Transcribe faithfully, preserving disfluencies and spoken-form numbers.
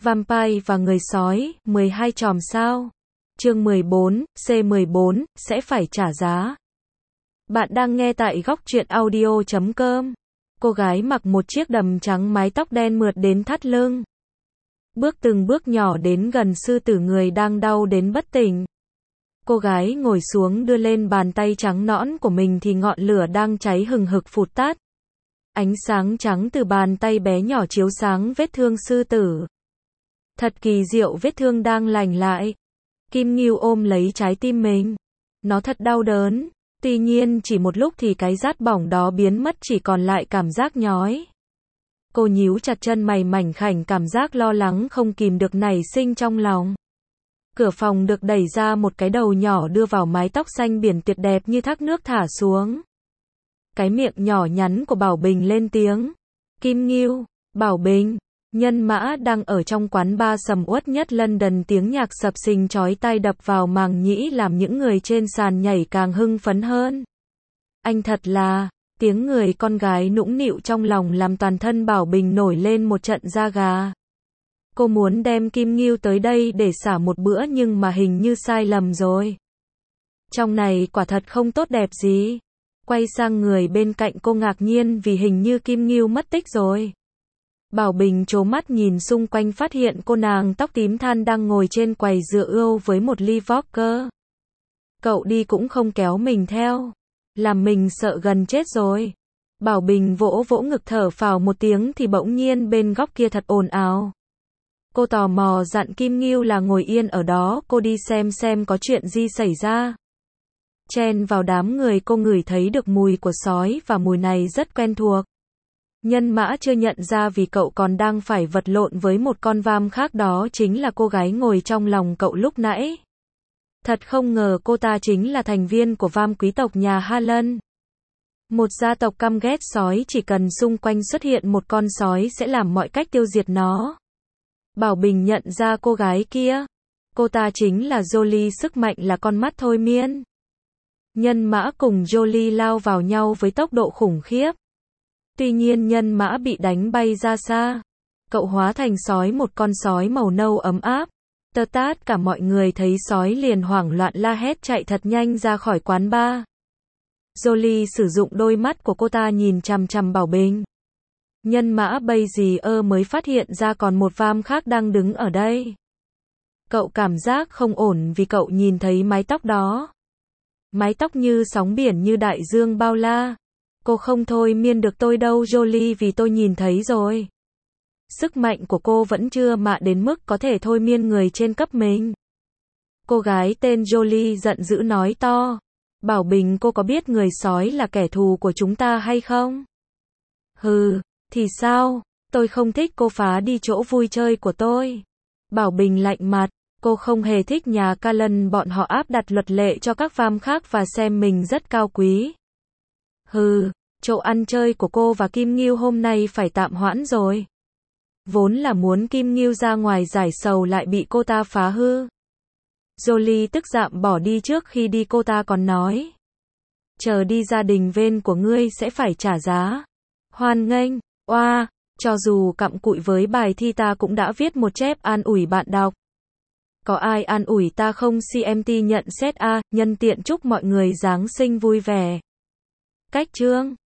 Vampire và người sói, mười hai chòm sao. Chương mười bốn, C mười bốn, sẽ phải trả giá. Bạn đang nghe tại góc truyện audio chấm com. Cô gái mặc một chiếc đầm trắng, mái tóc đen mượt đến thắt lưng. Bước từng bước nhỏ đến gần sư tử người đang đau đến bất tỉnh. Cô gái ngồi xuống đưa lên bàn tay trắng nõn của mình thì ngọn lửa đang cháy hừng hực phụt tắt. Ánh sáng trắng từ bàn tay bé nhỏ chiếu sáng vết thương sư tử. Thật kỳ diệu, vết thương đang lành lại. Kim Ngưu ôm lấy trái tim mình. Nó thật đau đớn. Tuy nhiên chỉ một lúc thì cái rát bỏng đó biến mất, chỉ còn lại cảm giác nhói. Cô nhíu chặt chân mày mảnh khảnh, cảm giác lo lắng không kìm được nảy sinh trong lòng. Cửa phòng được đẩy ra, một cái đầu nhỏ đưa vào, mái tóc xanh biển tuyệt đẹp như thác nước thả xuống. Cái miệng nhỏ nhắn của Bảo Bình lên tiếng. Kim Ngưu, Bảo Bình. Nhân Mã đang ở trong quán bar sầm uất nhất London, tiếng nhạc sập sình chói tai đập vào màng nhĩ làm những người trên sàn nhảy càng hưng phấn hơn. Anh thật là, tiếng người con gái nũng nịu trong lòng làm toàn thân Bảo Bình nổi lên một trận da gà. Cô muốn đem Kim Ngưu tới đây để xả một bữa nhưng mà hình như sai lầm rồi. Trong này quả thật không tốt đẹp gì. Quay sang người bên cạnh, cô ngạc nhiên vì hình như Kim Ngưu mất tích rồi. Bảo Bình trố mắt nhìn xung quanh, phát hiện cô nàng tóc tím than đang ngồi trên quầy rượu ưu với một ly vodka. Cậu đi cũng không kéo mình theo. Làm mình sợ gần chết rồi. Bảo Bình vỗ vỗ ngực thở phào một tiếng thì bỗng nhiên bên góc kia thật ồn ào. Cô tò mò dặn Kim Ngưu là ngồi yên ở đó, cô đi xem xem có chuyện gì xảy ra. Chen vào đám người, cô ngửi thấy được mùi của sói và mùi này rất quen thuộc. Nhân Mã chưa nhận ra vì cậu còn đang phải vật lộn với một con vam khác, đó chính là cô gái ngồi trong lòng cậu lúc nãy. Thật không ngờ cô ta chính là thành viên của vam quý tộc nhà Ha Lân. Một gia tộc căm ghét sói, chỉ cần xung quanh xuất hiện một con sói sẽ làm mọi cách tiêu diệt nó. Bảo Bình nhận ra cô gái kia. Cô ta chính là Jolie, sức mạnh là con mắt thôi miên. Nhân Mã cùng Jolie lao vào nhau với tốc độ khủng khiếp. Tuy nhiên Nhân Mã bị đánh bay ra xa. Cậu hóa thành sói, một con sói màu nâu ấm áp. Tơ tát cả mọi người thấy sói liền hoảng loạn la hét chạy thật nhanh ra khỏi quán bar. Jolie sử dụng đôi mắt của cô ta nhìn chằm chằm Bảo Bình. Nhân Mã bây giờ mới phát hiện ra còn một vam khác đang đứng ở đây. Cậu cảm giác không ổn vì cậu nhìn thấy mái tóc đó. Mái tóc như sóng biển, như đại dương bao la. Cô không thôi miên được tôi đâu Jolie, vì tôi nhìn thấy rồi. Sức mạnh của cô vẫn chưa mạ đến mức có thể thôi miên người trên cấp mình. Cô gái tên Jolie giận dữ nói to. Bảo Bình, cô có biết người sói là kẻ thù của chúng ta hay không? Hừ, thì sao? Tôi không thích cô phá đi chỗ vui chơi của tôi. Bảo Bình lạnh mặt. Cô không hề thích nhà Cullen, bọn họ áp đặt luật lệ cho các vam khác và xem mình rất cao quý. Hừ, chỗ ăn chơi của cô và Kim Ngưu hôm nay phải tạm hoãn rồi. Vốn là muốn Kim Ngưu ra ngoài giải sầu lại bị cô ta phá hư. Jolie tức dạm bỏ đi, trước khi đi cô ta còn nói. Chờ đi, gia đình Vên của ngươi sẽ phải trả giá. Hoan nghênh, oa, cho dù cặm cụi với bài thi ta cũng đã viết một chép an ủi bạn đọc. Có ai an ủi ta không? xê em tê nhận xét a, nhân tiện chúc mọi người Giáng sinh vui vẻ. Cách chương